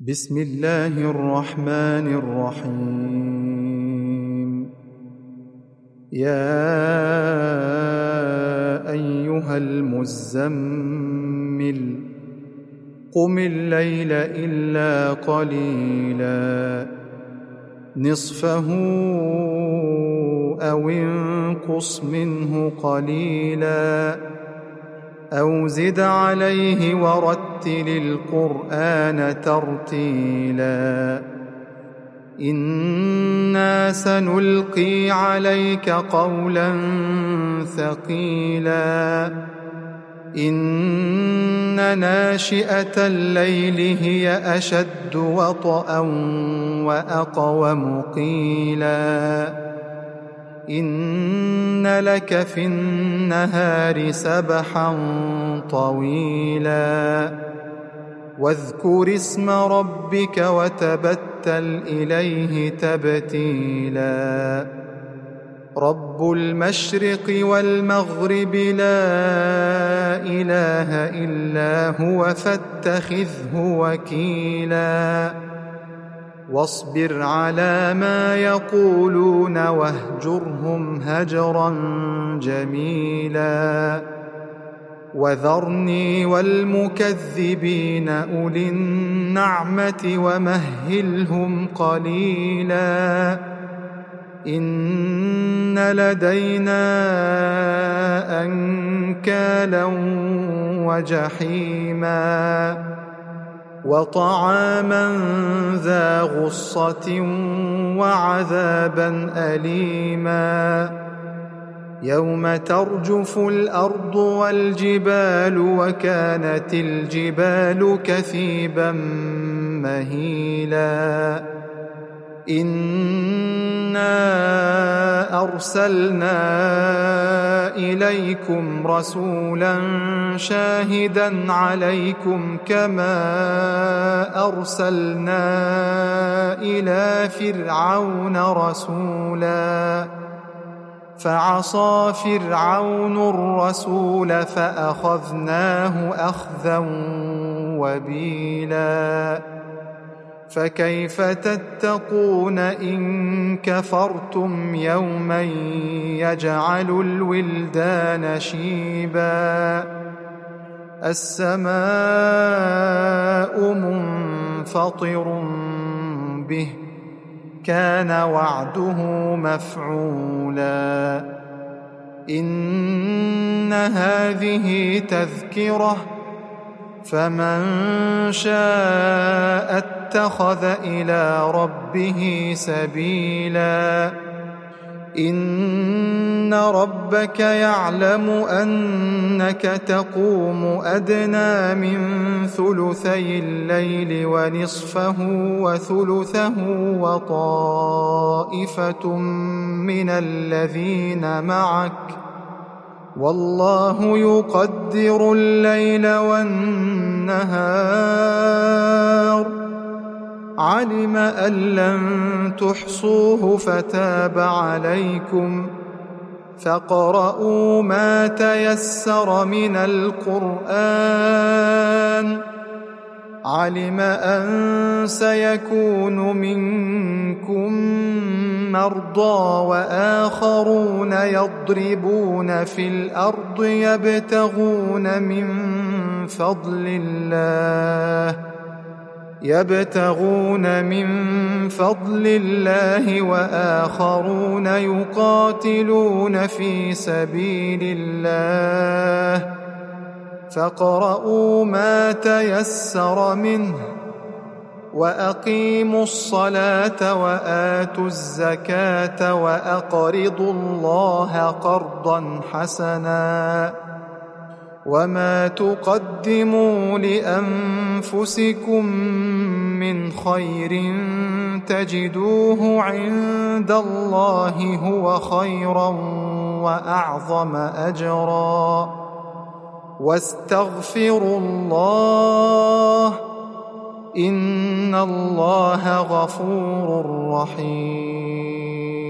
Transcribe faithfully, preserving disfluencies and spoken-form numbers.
بسم الله الرحمن الرحيم. يا أيها المزمل قم الليل إلا قليلا نصفه أو انقص منه قليلا أو زد عليه ورتل القرآن ترتيلا إنا سنلقي عليك قولا ثقيلا إن ناشئة الليل هي أشد وطئا وأقوم قيلا إن لك في النهار سبحا طويلا واذكر اسم ربك وتبتل إليه تبتيلا رب المشرق والمغرب لا إله إلا هو فاتخذه وكيلا واصبر على ما يقولون واهجرهم هجرا جميلا وذرني والمكذبين أولي النعمة ومهلهم قليلا إن لدينا أنكالا وجحيما وطعاما ذا غصة وعذابا أليما يوم ترجف الأرض والجبال وكانت الجبال كثيبا مهيلا إنا أرسلنا إليكم رسولا شاهدا عليكم كما أرسلنا إلى فرعون رسولا فعصى فرعون الرسول فأخذناه أخذا وبيلا فكيف تتقون إن كفرتم يوما يجعل الولدان شيبا السماء منفطر به كان وعده مفعولا إن هذه تذكرة فمن شاء اتخذ إلى ربه سبيلا إن ربك يعلم أنك تقوم أدنى من ثلثي الليل ونصفه وثلثه وطائفة من الذين معك والله يقدر الليل والنهار علم أن لن تحصوه فتاب عليكم فاقرؤوا ما تيسر من القرآن علم أن سيكون منكم مرضى وآخرون يضربون في الأرض يبتغون من فضل الله يبتغون من فضل الله وآخرون يقاتلون في سبيل الله فاقرؤوا ما تيسر منه وأقيموا الصلاة وآتوا الزكاة وأقرضوا الله قرضا حسنا وما تقدموا لأنفسكم من خير تجدوه عند الله هو خيرا وأعظم أجرا واستغفروا الله إن الله غفور رحيم.